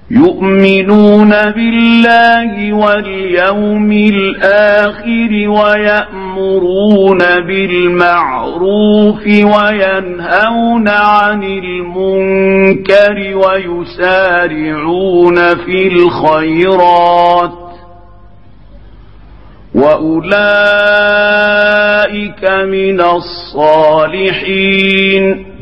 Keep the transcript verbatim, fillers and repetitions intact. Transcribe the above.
يؤمنون بالله واليوم الآخر ويأمرون بالمعروف وينهون عن المنكر ويسارعون في الخيرات وأولئك من الصالحين